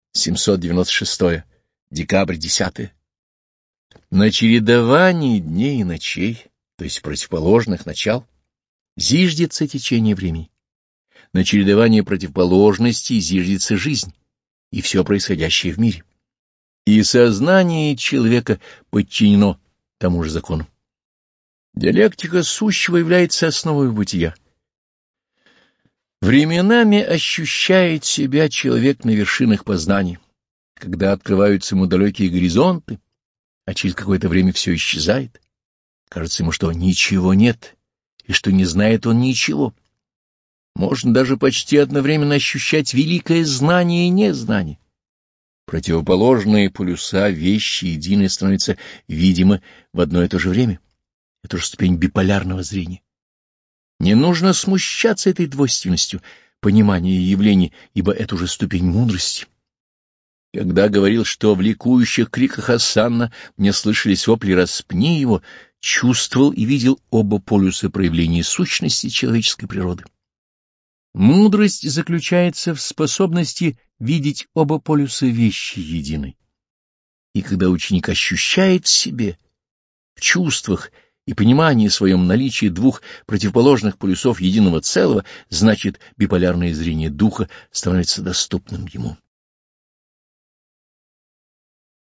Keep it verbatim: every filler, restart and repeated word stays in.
семьсот девяносто шестое. Декабрь десятое. На чередовании дней и ночей, то есть противоположных начал, зиждется течение времени. На чередовании противоположностей зиждется жизнь и все происходящее в мире. И сознание человека подчинено тому же закону. Диалектика сущего является основой бытия. Временами ощущает себя человек на вершинах познаний, когда открываются ему далекие горизонты, а через какое-то время все исчезает. Кажется ему, что ничего нет, и что не знает он ничего. Можно даже почти одновременно ощущать великое знание и незнание. Противоположные полюса вещи единые становятся видимы в одно и то же время. Это же ступень биполярного зрения. Не нужно смущаться этой двойственностью понимания явлений, ибо это уже ступень мудрости. Когда говорил, что в ликующих криках Асанна мне слышались вопли «распни его», чувствовал и видел оба полюса проявления сущности человеческой природы. Мудрость заключается в способности видеть оба полюса вещи единой. И когда ученик ощущает в себе, в чувствах и понимании своем наличие двух противоположных полюсов единого целого, значит, биполярное зрение духа становится доступным ему.